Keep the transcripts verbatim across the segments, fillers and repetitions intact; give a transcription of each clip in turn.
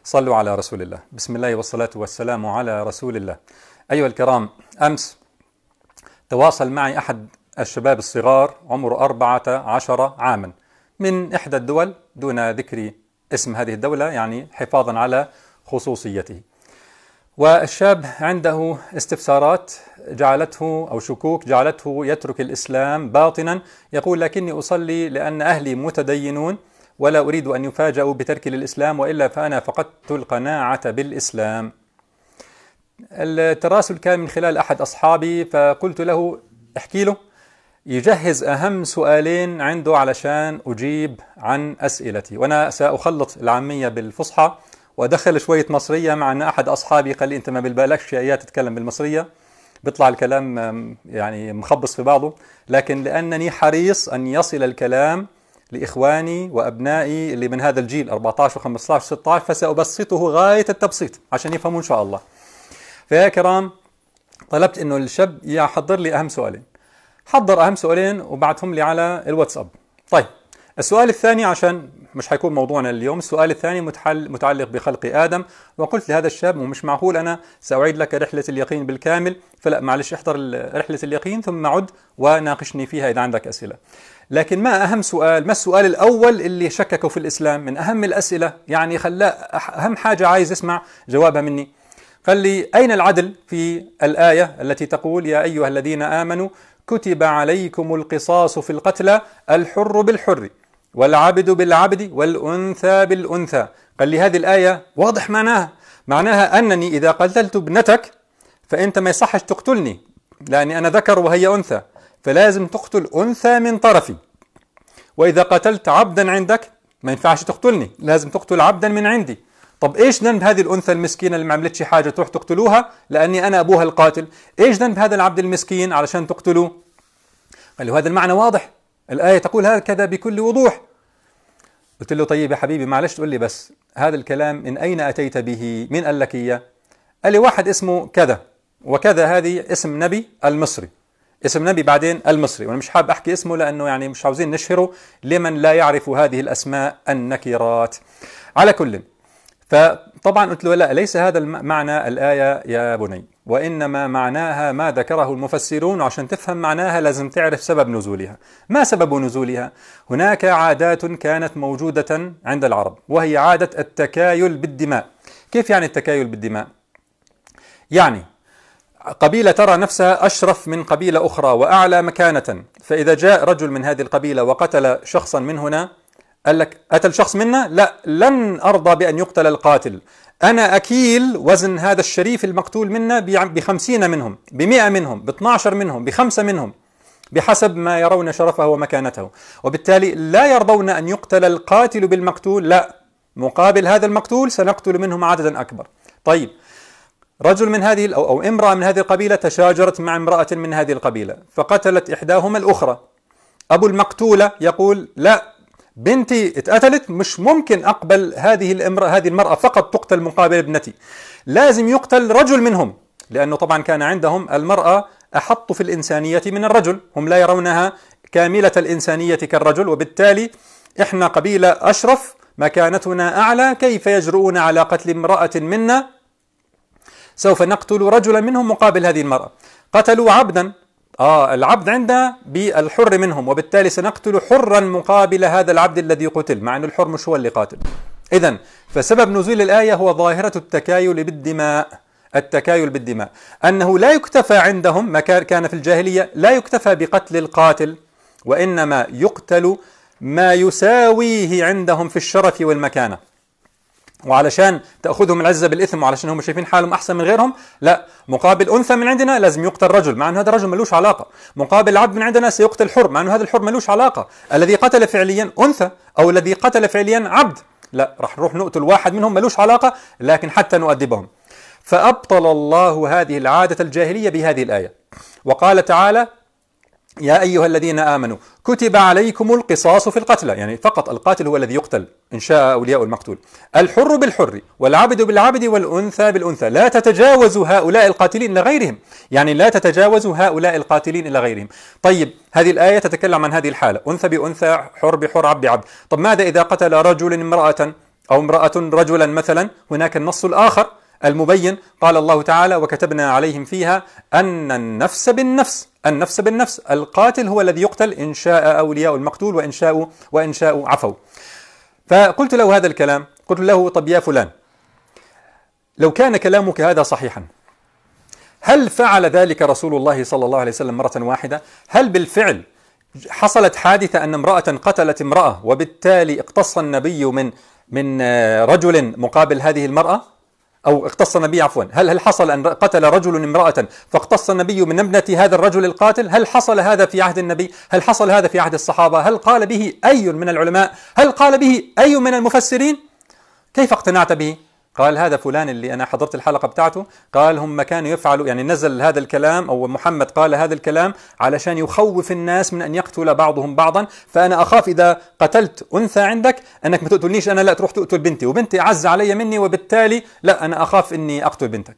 صلوا على رسول الله. بسم الله والصلاة والسلام على رسول الله. أيها الكرام، أمس تواصل معي أحد الشباب الصغار عمره أربعة عشر عاما من إحدى الدول دون ذكر اسم هذه الدولة، يعني حفاظا على خصوصيته. والشاب عنده استفسارات جعلته أو شكوك جعلته يترك الإسلام باطنا، يقول: لكني أصلي لأن أهلي متدينون ولا أريد أن يفاجأوا بتركي للإسلام، وإلا فأنا فقدت القناعة بالإسلام. التراسل كان من خلال أحد أصحابي، فقلت له احكي له يجهز أهم سؤالين عنده علشان أجيب عن أسئلتي، وأنا سأخلط العامية بالفصحى وأدخل شوية مصرية، مع أن أحد أصحابي قال لي أنت ما بالبالكش آيات تتكلم بالمصرية، بيطلع الكلام يعني مخبص في بعضه، لكن لأنني حريص أن يصل الكلام لإخواني وأبنائي اللي من هذا الجيل أربعة عشر وخمسة عشر وستة عشر، فسأبسطه غاية التبسيط عشان يفهموا إن شاء الله. فيا كرام، طلبت إنه الشاب يحضر لي أهم سؤالين، حضر أهم سؤالين وبعتهم لي على الواتساب. طيب، السؤال الثاني عشان مش حيكون موضوعنا اليوم، السؤال الثاني متعلق بخلق آدم، وقلت لهذا الشاب ومش معقول أنا سأعيد لك رحلة اليقين بالكامل، فلا معلش احضر رحلة اليقين ثم عد وناقشني فيها إذا عندك أسئلة. لكن ما أهم سؤال؟ ما السؤال الأول اللي شككوا في الإسلام من أهم الأسئلة، يعني خلاه أهم حاجة عايز يسمع جوابها مني. قال لي: أين العدل في الآية التي تقول يا أيها الذين آمنوا كتب عليكم القصاص في القتلى الحر بالحر والعبد بالعبد والأنثى بالأنثى؟ قال لي هذه الآية واضح معناها، معناها أنني إذا قتلت ابنتك فأنت ما يصحش تقتلني لأني أنا ذكر وهي أنثى، فلازم تقتل أنثى من طرفي. وإذا قتلت عبدا عندك ما ينفعش تقتلني، لازم تقتل عبدا من عندي. طب إيش ذنب هذه الأنثى المسكينة اللي ما عملتش حاجة تروح تقتلوها لأني أنا أبوها القاتل؟ إيش ذنب هذا العبد المسكين علشان تقتلوه؟ قال له هذا المعنى واضح، الآية تقول هكذا بكل وضوح. قلت له طيب يا حبيبي معلش تقول لي بس هذا الكلام من أين أتيت به؟ مين قال لك إياه؟ قال لي واحد اسمه كذا وكذا، هذه اسم نبي المصري، اسم نبي بعدين المصري، وانا مش حابب احكي اسمه لانه يعني مش عاوزين نشهره لمن لا يعرف هذه الاسماء النكرات. على كل، فطبعا قلت له لا، ليس هذا معنى الآية يا بني، وإنما معناها ما ذكره المفسرون، وعشان تفهم معناها لازم تعرف سبب نزولها. ما سبب نزولها؟ هناك عادات كانت موجودة عند العرب، وهي عادة التكايل بالدماء. كيف يعني التكايل بالدماء؟ يعني قبيلة ترى نفسها أشرف من قبيلة أخرى وأعلى مكانة، فإذا جاء رجل من هذه القبيلة وقتل شخصا من هنا، قال لك قتل شخص منا، لا، لن أرضى بأن يقتل القاتل، أنا أكيل وزن هذا الشريف المقتول منا بخمسين منهم، بمئة منهم، باثنى عشر منهم، بخمسة منهم، بحسب ما يرون شرفه ومكانته. وبالتالي لا يرضون أن يقتل القاتل بالمقتول، لا، مقابل هذا المقتول سنقتل منهم عددا أكبر. طيب، رجل من هذه أو امرأة من هذه القبيلة تشاجرت مع امرأة من هذه القبيلة فقتلت إحداهما الأخرى، أبو المقتولة يقول لا، بنتي اتقتلت، مش ممكن أقبل هذه الامرأة هذه المرأة فقط تقتل مقابل ابنتي، لازم يقتل رجل منهم، لأنه طبعا كان عندهم المرأة أحط في الإنسانية من الرجل، هم لا يرونها كاملة الإنسانية كالرجل، وبالتالي إحنا قبيلة أشرف، مكانتنا أعلى، كيف يجرؤون على قتل امرأة منا؟ سوف نقتل رجلا منهم مقابل هذه المرأة. قتلوا عبدا، آه العبد عندنا بالحر منهم، وبالتالي سنقتل حرا مقابل هذا العبد الذي قتل، مع أن الحر مش هو اللي قاتل. إذن فسبب نزول الآية هو ظاهرة التكايل بالدماء، التكايل بالدماء، أنه لا يكتفى عندهم ما كان في الجاهلية، لا يكتفى بقتل القاتل، وإنما يقتل ما يساويه عندهم في الشرف والمكانة. وعلشان تأخذهم العزة بالإثم، وعلشان هم شايفين حالهم أحسن من غيرهم، لا، مقابل أنثى من عندنا لازم يقتل رجل، مع أن هذا الرجل ملوش علاقة، مقابل عبد من عندنا سيقتل حر، مع أن هذا الحر ملوش علاقة، الذي قتل فعليا أنثى أو الذي قتل فعليا عبد، لا، راح نروح نقتل واحد منهم ملوش علاقة، لكن حتى نؤدبهم. فأبطل الله هذه العادة الجاهلية بهذه الآية، وقال تعالى يا أيها الذين آمنوا كتب عليكم القصاص في القتلى، يعني فقط القاتل هو الذي يقتل إن شاء أولياء المقتول، الحر بالحر والعبد بالعبد والأنثى بالأنثى، لا تتجاوزوا هؤلاء القاتلين إلى غيرهم، يعني لا تتجاوزوا هؤلاء القاتلين إلى غيرهم. طيب، هذه الآية تتكلم عن هذه الحالة، أنثى بأنثى، حر بحر، عبد بعبد. طب ماذا إذا قتل رجل امرأة أو امرأة رجلا مثلا، هناك النص الآخر المبين، قال الله تعالى: وكتبنا عليهم فيها أن النفس بالنفس، النفس بالنفس، القاتل هو الذي يقتل إن شاء أولياء المقتول وإن شاءوا وإن شاءوا عفوا. فقلت له هذا الكلام، قلت له: طب يا فلان، لو كان كلامك هذا صحيحا، هل فعل ذلك رسول الله صلى الله عليه وسلم مرة واحدة؟ هل بالفعل حصلت حادثة أن امرأة قتلت امرأة وبالتالي اقتص النبي من من رجل مقابل هذه المرأة؟ أو اقتص النبي عفوا هل هل حصل أن قتل رجل امرأة فاقتص النبي من ابنة هذا الرجل القاتل؟ هل حصل هذا في عهد النبي؟ هل حصل هذا في عهد الصحابة؟ هل قال به أي من العلماء؟ هل قال به أي من المفسرين؟ كيف اقتنعت به؟ قال: هذا فلان اللي أنا حضرت الحلقة بتاعته، قال هم كانوا يفعلوا، يعني نزل هذا الكلام أو محمد قال هذا الكلام علشان يخوف الناس من أن يقتل بعضهم بعضا، فأنا أخاف إذا قتلت أنثى عندك أنك ما تقتلنيش أنا، لا تروح تقتل بنتي، وبنتي أعز علي مني، وبالتالي لا، أنا أخاف أني أقتل بنتك.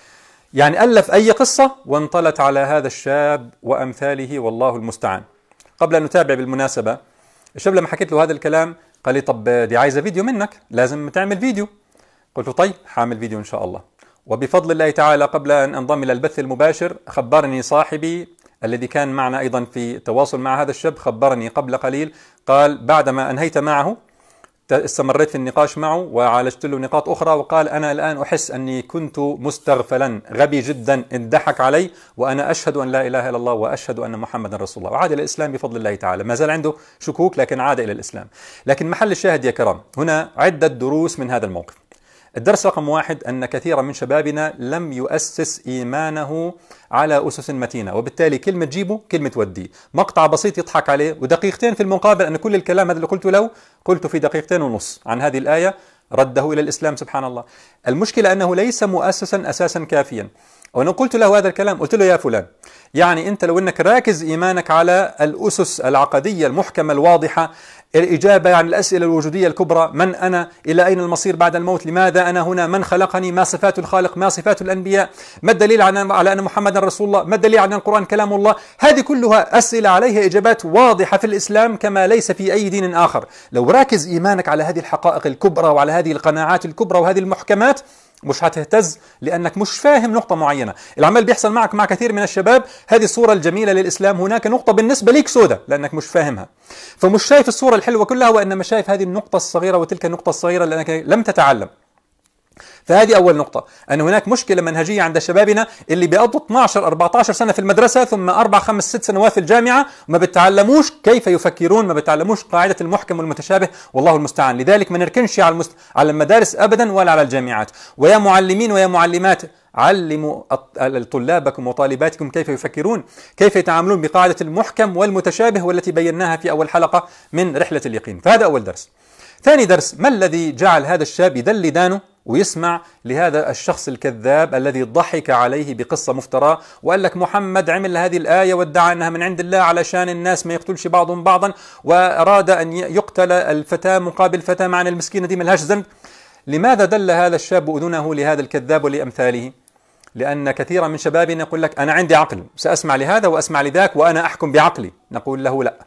يعني ألف أي قصة وانطلت على هذا الشاب وأمثاله، والله المستعان. قبل أن نتابع بالمناسبة، الشاب لما حكيت له هذا الكلام قال لي: طب دي عايزة فيديو منك، لازم تعمل فيديو. قلت له: طيب حامل فيديو إن شاء الله. وبفضل الله تعالى قبل أن أنضم إلى البث المباشر خبرني صاحبي الذي كان معنا أيضا في تواصل مع هذا الشاب، خبرني قبل قليل، قال بعدما أنهيت معه استمريت في النقاش معه وعالجت له نقاط أخرى، وقال: أنا الآن أحس أني كنت مستغفلا، غبي جدا، انضحك علي، وأنا أشهد أن لا إله إلا الله وأشهد أن محمدا رسول الله، وعاد إلى الإسلام بفضل الله تعالى. ما زال عنده شكوك لكن عاد إلى الإسلام. لكن محل الشاهد يا كرام هنا عدة دروس من هذا الموقف. الدرس رقم واحد: أن كثيرا من شبابنا لم يؤسس إيمانه على أسس متينة، وبالتالي كلمة جيبه كلمة ودي، مقطع بسيط يضحك عليه، ودقيقتين في المقابل أن كل الكلام هذا اللي قلته له قلته في دقيقتين ونص عن هذه الآية رده إلى الإسلام. سبحان الله. المشكلة أنه ليس مؤسسا أساسا كافيا. وأنا قلت له هذا الكلام، قلت له: يا فلان، يعني أنت لو أنك راكز إيمانك على الأسس العقدية المحكمة الواضحة، الإجابة عن الأسئلة الوجودية الكبرى: من أنا؟ إلى أين المصير بعد الموت؟ لماذا أنا هنا؟ من خلقني؟ ما صفات الخالق؟ ما صفات الأنبياء؟ ما الدليل على أن محمدا رسول الله؟ ما الدليل على أن القرآن كلام الله؟ هذه كلها أسئلة عليها إجابات واضحة في الإسلام كما ليس في أي دين آخر. لو راكز إيمانك على هذه الحقائق الكبرى وعلى هذه القناعات الكبرى وهذه المحكمات مش هتهتز، لأنك مش فاهم نقطة معينة. العمل بيحصل معك مع كثير من الشباب، هذه الصورة الجميلة للإسلام، هناك نقطة بالنسبة ليك سودة لأنك مش فاهمها، فمش شايف الصورة الحلوة كلها، وإنما شايف هذه النقطة الصغيرة وتلك النقطة الصغيرة لأنك لم تتعلم. فهذه أول نقطة، أن هناك مشكلة منهجية عند شبابنا اللي بيقضوا اثناشر أربعة عشر سنة في المدرسة ثم أربع خمس ست سنوات في الجامعة، ما بتعلموش كيف يفكرون، ما بتعلموش قاعدة المحكم والمتشابه، والله المستعان. لذلك ما نركنش على المست... على المدارس أبدا ولا على الجامعات. ويا معلمين ويا معلمات، علموا طلابكم وطالباتكم كيف يفكرون، كيف يتعاملون بقاعدة المحكم والمتشابه، والتي بيناها في أول حلقة من رحلة اليقين. فهذا أول درس. ثاني درس: ما الذي جعل هذا الشاب يدل دانه ويسمع لهذا الشخص الكذاب الذي ضحك عليه بقصة مفترى وقال لك محمد عمل هذه الآية وادعى أنها من عند الله علشان الناس ما يقتلش بعضهم بعضا، وأراد أن يقتل الفتاة مقابل فتاة، معنى المسكينة دي ملهاش ذنب. لماذا دل هذا الشاب أذنه لهذا الكذاب ولأمثاله؟ لأن كثيرا من شبابنا يقول لك: أنا عندي عقل، سأسمع لهذا وأسمع لذاك وأنا أحكم بعقلي. نقول له: لا،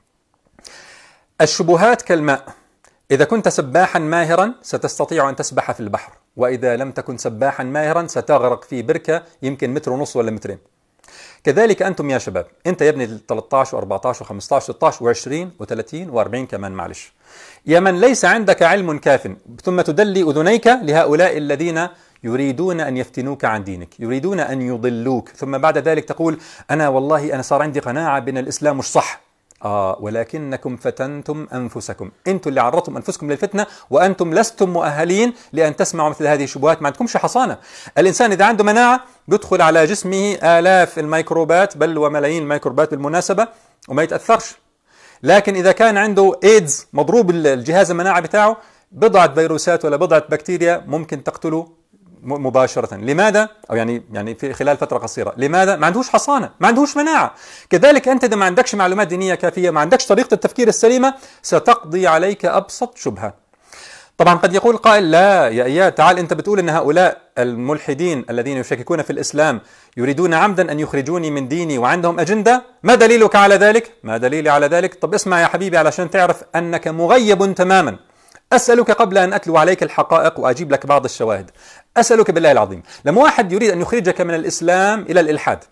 الشبهات كالماء، إذا كنت سباحا ماهرا ستستطيع أن تسبح في البحر، وإذا لم تكن سباحا ماهرا ستغرق في بركة يمكن متر ونص ولا مترين. كذلك أنتم يا شباب، أنت يا ابني ثلاثة عشر وأربعة عشر وخمسة عشر وستة عشر وعشرين وثلاثين وأربعين كمان، معلش، يا من ليس عندك علم كاف ثم تدلي أذنيك لهؤلاء الذين يريدون أن يفتنوك عن دينك، يريدون أن يضلوك، ثم بعد ذلك تقول: أنا والله أنا صار عندي قناعة بأن الإسلام مش صح. آه ولكنكم فتنتم أنفسكم، أنتم اللي عرضتم أنفسكم للفتنة، وأنتم لستم مؤهلين لأن تسمعوا مثل هذه الشبهات، ما عندكمش حصانة. الإنسان إذا عنده مناعة بيدخل على جسمه آلاف الميكروبات بل وملايين الميكروبات بالمناسبة وما يتأثرش. لكن إذا كان عنده إيدز مضروب الجهاز المناعة بتاعه، بضعة فيروسات ولا بضعة بكتيريا ممكن تقتله مباشرة. لماذا؟ أو يعني يعني في خلال فترة قصيرة. لماذا؟ ما عندهوش حصانة، ما عندهوش مناعة. كذلك أنت إذا ما عندكش معلومات دينية كافية، ما عندكش طريقة التفكير السليمة، ستقضي عليك أبسط شبهة. طبعا قد يقول قائل: لا يا إياد، تعال أنت بتقول أن هؤلاء الملحدين الذين يشككون في الإسلام يريدون عمدا أن يخرجوني من ديني وعندهم أجندة، ما دليلك على ذلك؟ ما دليلي على ذلك؟ طب اسمع يا حبيبي علشان تعرف أنك مغيب تماما. أسألك قبل أن أتلو عليك الحقائق وأجيب لك بعض الشواهد، أسألك بالله العظيم، لما واحد يريد أن يخرجك من الإسلام إلى الإلحاد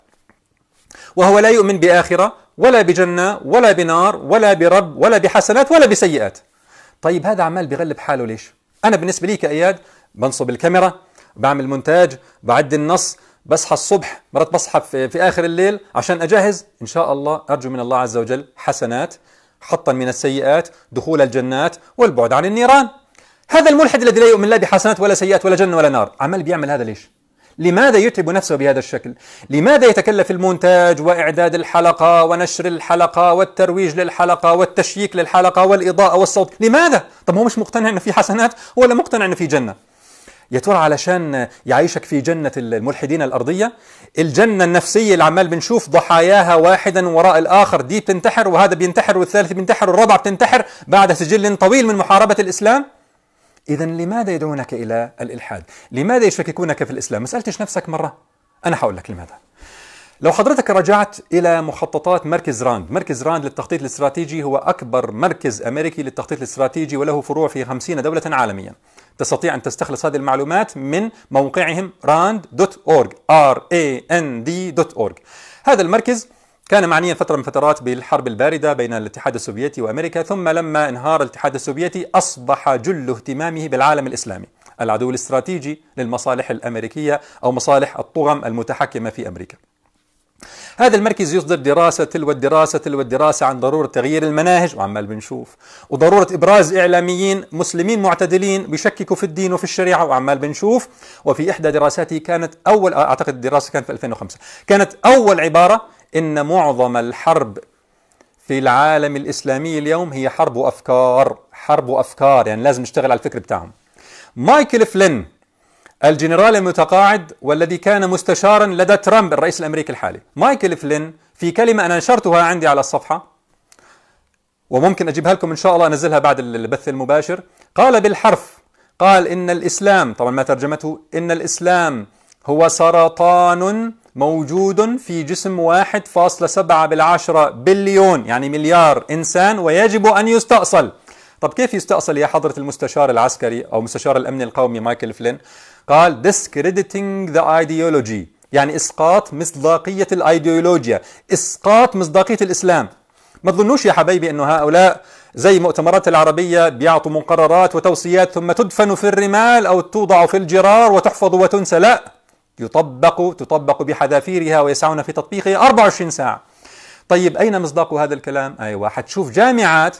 وهو لا يؤمن بآخرة ولا بجنة ولا بنار ولا برب ولا بحسنات ولا بسيئات، طيب هذا عمال بيغلب حاله ليش؟ أنا بالنسبة لي كإياد بنصب الكاميرا، بعمل مونتاج، بعد النص، بصحى الصبح، مرات بصحى في, في آخر الليل عشان أجهز إن شاء الله أرجو من الله عز وجل حسنات، حطا من السيئات، دخول الجنات والبعد عن النيران. هذا الملحد الذي لا يؤمن لا بحسنات ولا سيئات ولا جنة ولا نار عمال بيعمل هذا ليش؟ لماذا يتعب نفسه بهذا الشكل؟ لماذا يتكلف المونتاج وإعداد الحلقة ونشر الحلقة والترويج للحلقة والتشييك للحلقة والإضاءة والصوت؟ لماذا؟ طب هو مش مقتنع أنه في حسنات ولا مقتنع أنه في جنة؟ يا ترى علشان يعيشك في جنة الملحدين الأرضية، الجنة النفسية اللي عمال بنشوف ضحاياها واحدا وراء الآخر، دي بتنتحر وهذا بينتحر والثالث بينتحر والرابعة بتنتحر بعد سجل طويل من محاربة الإسلام؟ إذا لماذا يدعونك إلى الإلحاد؟ لماذا يشككونك في الإسلام؟ ما سألتش نفسك مرة؟ أنا حقول لك لماذا. لو حضرتك رجعت إلى مخططات مركز راند، مركز راند للتخطيط الاستراتيجي هو أكبر مركز أمريكي للتخطيط الاستراتيجي وله فروع في خمسين دولة عالميا. تستطيع أن تستخلص هذه المعلومات من موقعهم راند دوت أورج آر إيه إن دي دوت أورج. هذا المركز كان معنيا فترة من فترات بالحرب الباردة بين الاتحاد السوفيتي وأمريكا، ثم لما انهار الاتحاد السوفيتي أصبح جل اهتمامه بالعالم الإسلامي، العدو الاستراتيجي للمصالح الأمريكية أو مصالح الطغم المتحكمة في أمريكا. هذا المركز يصدر دراسة تلو الدراسة تلو الدراسة عن ضرورة تغيير المناهج، وعمال بنشوف، وضرورة إبراز إعلاميين مسلمين معتدلين بيشككوا في الدين وفي الشريعة، وعمال بنشوف. وفي إحدى دراساته كانت أول، أعتقد الدراسة كانت في ألفين وخمسة، كانت أول عبارة إن معظم الحرب في العالم الإسلامي اليوم هي حرب وأفكار، حرب وأفكار، يعني لازم نشتغل على الفكر بتاعهم. مايكل فلين الجنرال المتقاعد والذي كان مستشارا لدى ترامب الرئيس الأمريكي الحالي، مايكل فلين في كلمة أنا نشرتها عندي على الصفحة وممكن أجيبها لكم إن شاء الله أنزلها بعد البث المباشر، قال بالحرف، قال إن الإسلام، طبعا ما ترجمته، إن الإسلام هو سرطان موجود في جسم واحد فاصلة سبعة بالعشرة بليون، يعني مليار إنسان، ويجب أن يستأصل. طب كيف يستأصل يا حضرة المستشار العسكري أو مستشار الأمن القومي مايكل فلين؟ قال discrediting the ideology، يعني إسقاط مصداقية الأيديولوجيا، إسقاط مصداقية الإسلام. ما تظنوش يا حبايبي أنه هؤلاء زي مؤتمرات العربية بيعطوا مقررات وتوصيات ثم تدفن في الرمال أو توضع في الجرار وتحفظ وتنسى، لا، يطبق تطبق بحذافيرها ويسعون في تطبيقها أربعة وعشرين ساعة. طيب أين مصداق هذا الكلام؟ أيوة، حتشوف جامعات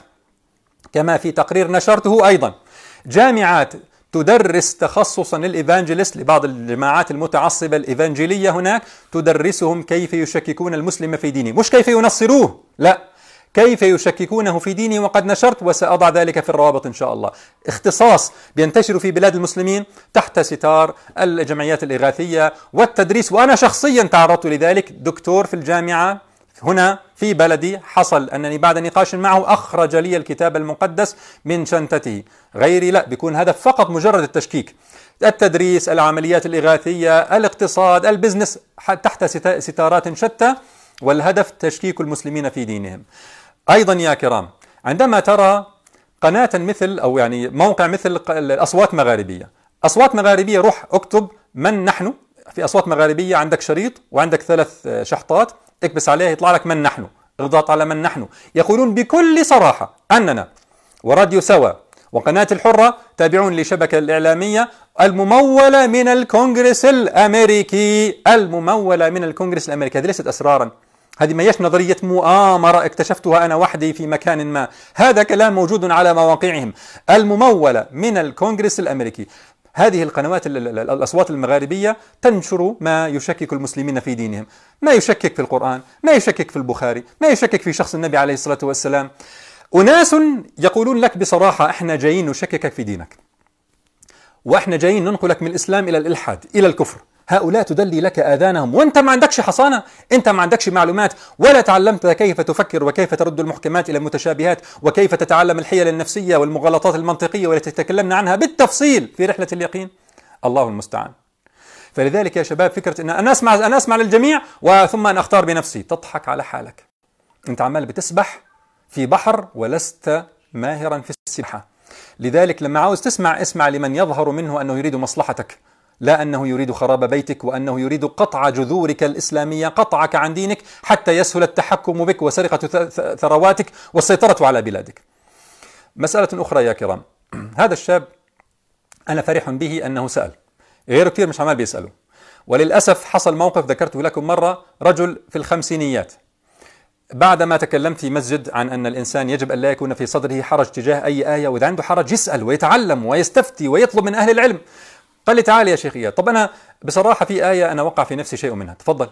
كما في تقرير نشرته أيضا، جامعات تدرس تخصصا للإيفانجيلست لبعض الجماعات المتعصبة الإيفانجيلية هناك، تدرسهم كيف يشككون المسلم في دينه، مش كيف ينصروه، لا، كيف يشككونه في دينه. وقد نشرت وسأضع ذلك في الروابط إن شاء الله، اختصاص بينتشر في بلاد المسلمين تحت ستار الجمعيات الإغاثية والتدريس. وأنا شخصيا تعرضت لذلك، دكتور في الجامعة هنا في بلدي حصل أنني بعد نقاش معه أخرج لي الكتاب المقدس من شنطته، غيري لا، بيكون هدف فقط مجرد التشكيك. التدريس، العمليات الإغاثية، الاقتصاد، البزنس، تحت ستارات شتى، والهدف تشكيك المسلمين في دينهم. أيضا يا كرام، عندما ترى قناة مثل أو يعني موقع مثل الأصوات مغاربية، أصوات مغاربية، روح اكتب من نحن في أصوات مغاربية، عندك شريط وعندك ثلاث شحطات، اكبس عليها يطلع لك من نحن، اضغط على من نحن. يقولون بكل صراحة أننا وراديو سوا وقناة الحرة تابعون لشبكة الإعلامية الممولة من الكونغرس الأمريكي، الممولة من الكونغرس الأمريكي. هذه ليست أسرارا، هذه ما هيش نظرية مؤامرة اكتشفتها أنا وحدي في مكان ما، هذا كلام موجود على مواقعهم، الممولة من الكونغرس الأمريكي. هذه القنوات الأصوات المغاربية تنشر ما يشكك المسلمين في دينهم، ما يشكك في القرآن، ما يشكك في البخاري، ما يشكك في شخص النبي عليه الصلاة والسلام. أناس يقولون لك بصراحة احنا جايين نشككك في دينك، واحنا جايين ننقلك من الإسلام إلى الإلحاد إلى الكفر. هؤلاء تدلي لك آذانهم وانت ما عندكش حصانة، انت ما عندكش معلومات، ولا تعلمت كيف تفكر وكيف ترد المحكمات إلى المتشابهات، وكيف تتعلم الحيل النفسية والمغالطات المنطقية والتي تكلمنا عنها بالتفصيل في رحلة اليقين. الله المستعان. فلذلك يا شباب، فكرة أن أنا أسمع أنا أسمع للجميع وثم أن أختار بنفسي، تضحك على حالك. أنت عمال بتسبح في بحر ولست ماهرا في السباحة. لذلك لما عاوز تسمع اسمع لمن يظهر منه أنه يريد مصلحتك، لا أنه يريد خراب بيتك، وأنه يريد قطع جذورك الإسلامية، قطعك عن دينك حتى يسهل التحكم بك وسرقة ثرواتك والسيطرة على بلادك. مسألة أخرى يا كرام، هذا الشاب أنا فرح به أنه سأل، غيره كثير مش عمال بيسألوا. وللأسف حصل موقف ذكرته لكم مرة، رجل في الخمسينيات بعدما تكلمت في مسجد عن أن الإنسان يجب أن لا يكون في صدره حرج تجاه أي آية، وإذا عنده حرج يسأل ويتعلم ويستفتي ويطلب من أهل العلم. قال لي تعال يا شيخ إياد، طب أنا بصراحة في آية أنا وقع في نفسي شيء منها، تفضل.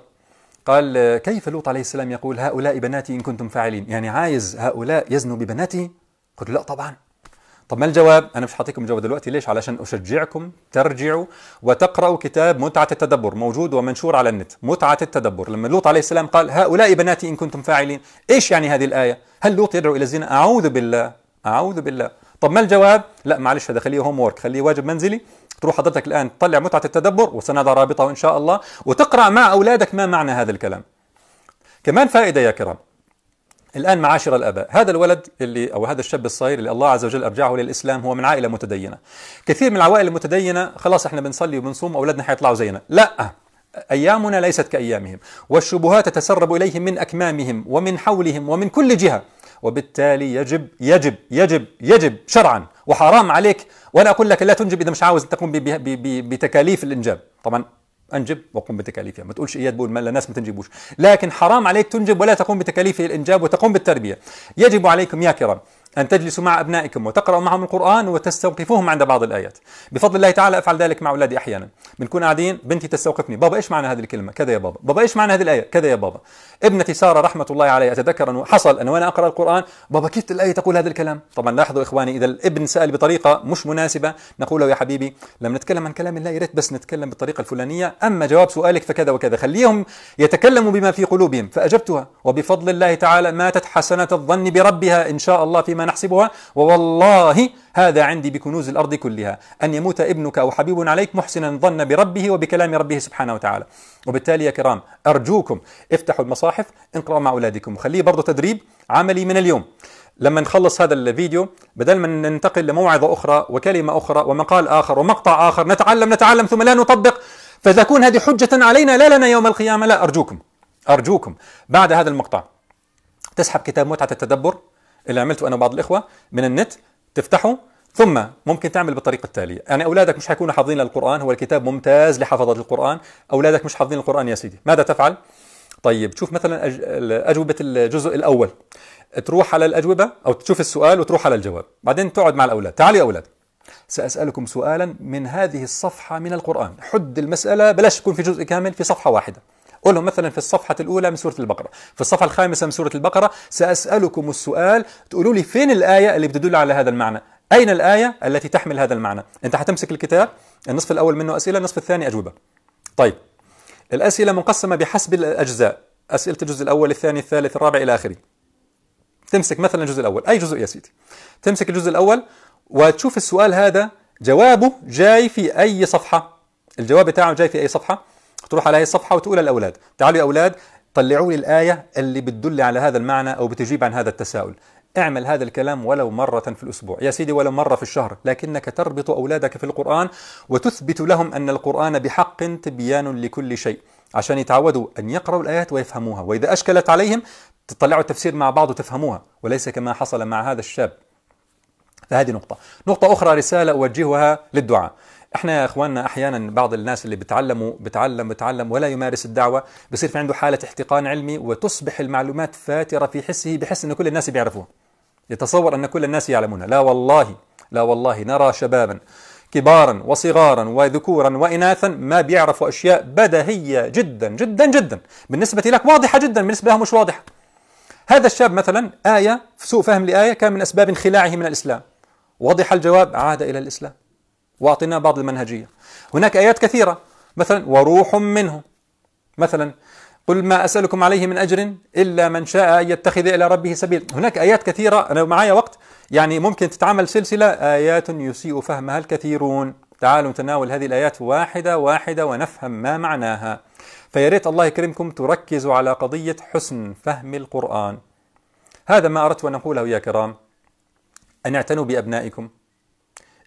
قال كيف لوط عليه السلام يقول هؤلاء بناتي إن كنتم فاعلين، يعني عايز هؤلاء يزنوا ببناته؟ قلت لا طبعا. طب ما الجواب؟ أنا مش حاعطيكم جواب دلوقتي، ليش؟ علشان أشجعكم ترجعوا وتقرأوا كتاب متعة التدبر، موجود ومنشور على النت، متعة التدبر. لما لوط عليه السلام قال هؤلاء بناتي إن كنتم فاعلين، إيش يعني هذه الآية؟ هل لوط يدعو إلى الزنا؟ أعوذ بالله، أعوذ بالله. طب ما الجواب؟ لا معلش هذا خليه هوم وورك، خليه واجب منزلي. تروح حضرتك الآن تطلع متعة التدبر وسنضع رابطه إن شاء الله، وتقرأ مع أولادك ما معنى هذا الكلام. كمان فائدة يا كرام، الآن معاشر الآباء، هذا الولد اللي أو هذا الشاب الصغير اللي الله عز وجل أرجعه للإسلام هو من عائلة متدينة. كثير من العوائل المتدينة خلاص إحنا بنصلي وبنصوم أولادنا حيطلعوا زينا، لا، أيامنا ليست كأيامهم، والشبهات تتسرب إليهم من أكمامهم ومن حولهم ومن كل جهة، وبالتالي يجب يجب يجب يجب شرعا وحرام عليك، وأنا أقول لك لا تنجب إذا مش عاوز تقوم بتكاليف الإنجاب. طبعا أنجب وقم بتكاليفها، ما تقولش إياد بقول ما الناس ما تنجبوش، لكن حرام عليك تنجب ولا تقوم بتكاليف الإنجاب وتقوم بالتربية. يجب عليكم يا كرام أن تجلسوا مع أبنائكم وتقرأوا معهم القرآن وتستوقفوهم عند بعض الآيات. بفضل الله تعالى أفعل ذلك مع أولادي أحيانا، بنكون قاعدين بنتي تستوقفني، بابا إيش معنى هذه الكلمة؟ كذا يا بابا. بابا إيش معنى هذه الآية؟ كذا يا بابا. ابنتي سارة رحمة الله عليها أتذكر أنه حصل أنه وأنا أقرأ القرآن، بابا كيف الآية تقول هذا الكلام؟ طبعا لاحظوا إخواني، إذا الابن سأل بطريقة مش مناسبة نقول له يا حبيبي لما نتكلم عن كلام الله يا ريت بس نتكلم بالطريقة الفلانية، أما جواب سؤالك فكذا وكذا، خليهم يتكلموا بما في قلوبهم. فأجبتها، وبفضل الله تعالى ماتت حسنة الظن بربها إن شاء الله فيما نحسبها، والله هذا عندي بكنوز الأرض كلها، أن يموت ابنك أو حبيب عليك محسنا ظن بربه وبكلام ربه سبحانه وتعالى. وبالتالي يا كرام أرجوكم افتحوا المصاحف، انقرأوا مع أولادكم، وخليه برضو تدريب عملي من اليوم. لما نخلص هذا الفيديو بدل ما ننتقل لموعظة أخرى وكلمة أخرى ومقال آخر ومقطع آخر، نتعلم نتعلم ثم لا نطبق، فتكون هذه حجة علينا لا لنا يوم القيامة. لا، أرجوكم أرجوكم بعد هذا المقطع تسحب كتاب متعة التدبر اللي عملته أنا وبعض الإخوة من النت، تفتحه، ثم ممكن تعمل بالطريقة التالية. يعني أولادك مش حيكونوا حافظين القرآن، هو الكتاب ممتاز لحفظة القرآن، أولادك مش حافظين القرآن يا سيدي، ماذا تفعل؟ طيب تشوف مثلا أجوبة الجزء الأول، تروح على الأجوبة أو تشوف السؤال وتروح على الجواب، بعدين تقعد مع الأولاد، تعالوا يا أولاد سأسألكم سؤالا من هذه الصفحة من القرآن، حد المسألة بلاش تكون في جزء كامل، في صفحة واحدة. قول لهم مثلا في الصفحة الأولى من سورة البقرة، في الصفحة الخامسة من سورة البقرة سأسألكم السؤال، تقولوا لي فين الآية اللي بتدل على هذا المعنى، أين الآية التي تحمل هذا المعنى. أنت حتمسك الكتاب، النصف الأول منه أسئلة، النصف الثاني أجوبة. طيب الأسئلة منقسمة بحسب الأجزاء، أسئلة الجزء الأول الثاني الثالث الرابع إلى آخره. تمسك مثلا الجزء الأول، أي جزء يا سيدي، تمسك الجزء الأول وتشوف السؤال هذا جوابه جاي في أي صفحة، الجواب بتاعه جاي في أي صفحة، تروح على هذه الصفحة وتقول للأولاد تعالوا يا أولاد طلعوا لي الآية اللي بتدل على هذا المعنى أو بتجيب عن هذا التساؤل. اعمل هذا الكلام ولو مرة في الأسبوع يا سيدي، ولو مرة في الشهر، لكنك تربط أولادك في القرآن وتثبت لهم أن القرآن بحق تبيان لكل شيء، عشان يتعودوا أن يقرأوا الآيات ويفهموها، وإذا أشكلت عليهم تطلعوا التفسير مع بعض وتفهموها، وليس كما حصل مع هذا الشاب. فهذه نقطة. نقطة أخرى، رسالة أوجهها للدعاء. احنا يا اخواننا احيانا بعض الناس اللي بتعلموا بتعلم بتعلم ولا يمارس الدعوة بصير في عنده حالة احتقان علمي، وتصبح المعلومات فاترة في حسه، بحس ان كل الناس بيعرفوها، يتصور ان كل الناس يعلمونها. لا والله، لا والله، نرى شبابا كبارا وصغارا وذكورا وإناثا ما بيعرفوا أشياء بديهية جدا جدا جدا بالنسبة لك، واضحة جدا بالنسبة لهم مش واضحة. هذا الشاب مثلا آية، سوء فهم لآية كان من أسباب انخلاعه من الإسلام، وضح الجواب عاد إلى الإسلام وأعطيناه بعض المنهجية. هناك آيات كثيرة مثلا وروح منه، مثلا قل ما أسألكم عليه من أجر إلا من شاء أن يتخذ إلى ربه سبيل. هناك آيات كثيرة، أنا معايا وقت يعني ممكن تتعمل سلسلة آيات يسيء فهمها الكثيرون. تعالوا نتناول هذه الآيات واحدة واحدة ونفهم ما معناها. فياريت الله يكرمكم تركزوا على قضية حسن فهم القرآن. هذا ما أردت أن أقوله يا كرام، أن اعتنوا بأبنائكم،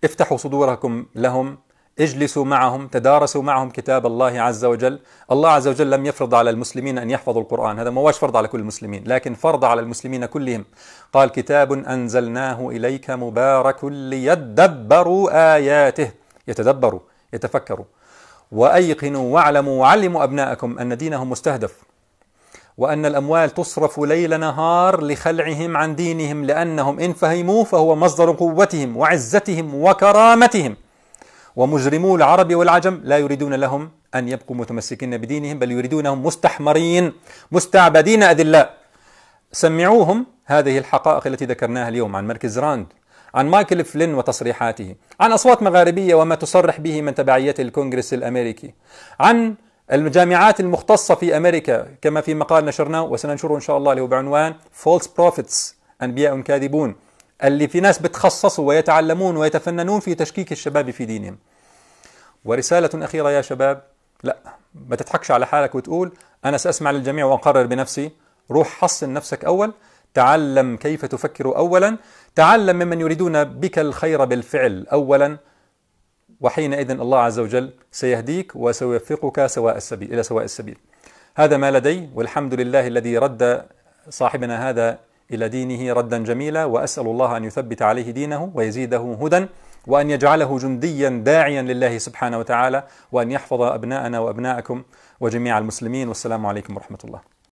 افتحوا صدوركم لهم، اجلسوا معهم، تدارسوا معهم كتاب الله عز وجل. الله عز وجل لم يفرض على المسلمين أن يحفظوا القرآن، هذا ما هوش فرض على كل المسلمين، لكن فرض على المسلمين كلهم. قال كتاب أنزلناه إليك مبارك ليدبروا آياته، يتدبروا يتفكروا. وأيقنوا واعلموا وعلموا أبناءكم أن دينهم مستهدف، وأن الأموال تصرف ليل نهار لخلعهم عن دينهم، لأنهم إن فهموه فهو مصدر قوتهم وعزتهم وكرامتهم. ومجرمو العرب والعجم لا يريدون لهم أن يبقوا متمسكين بدينهم، بل يريدونهم مستحمرين مستعبدين أذلاء. سمعوهم هذه الحقائق التي ذكرناها اليوم عن مركز راند، عن مايكل فلين وتصريحاته، عن أصوات مغاربية وما تصرح به من تبعية الكونغرس الأمريكي، عن الجامعات المختصة في أمريكا كما في مقال نشرناه وسننشره إن شاء الله اللي هو بعنوان False Prophets، أنبياء كاذبون، اللي في ناس بتخصصوا ويتعلمون ويتفننون في تشكيك الشباب في دينهم. ورسالة أخيرة يا شباب، لا ما تضحكش على حالك وتقول أنا سأسمع للجميع وأقرر بنفسي. روح حصن نفسك أول، تعلم كيف تفكر أولا، تعلم ممن يريدون بك الخير بالفعل أولا، وحينئذ الله عز وجل سيهديك وسيوفقك سواء السبيل إلى سواء السبيل. هذا ما لدي، والحمد لله الذي رد صاحبنا هذا إلى دينه ردا جميلا، وأسأل الله أن يثبت عليه دينه ويزيده هدى، وأن يجعله جنديا داعيا لله سبحانه وتعالى، وأن يحفظ أبناءنا وأبناءكم وجميع المسلمين. والسلام عليكم ورحمة الله.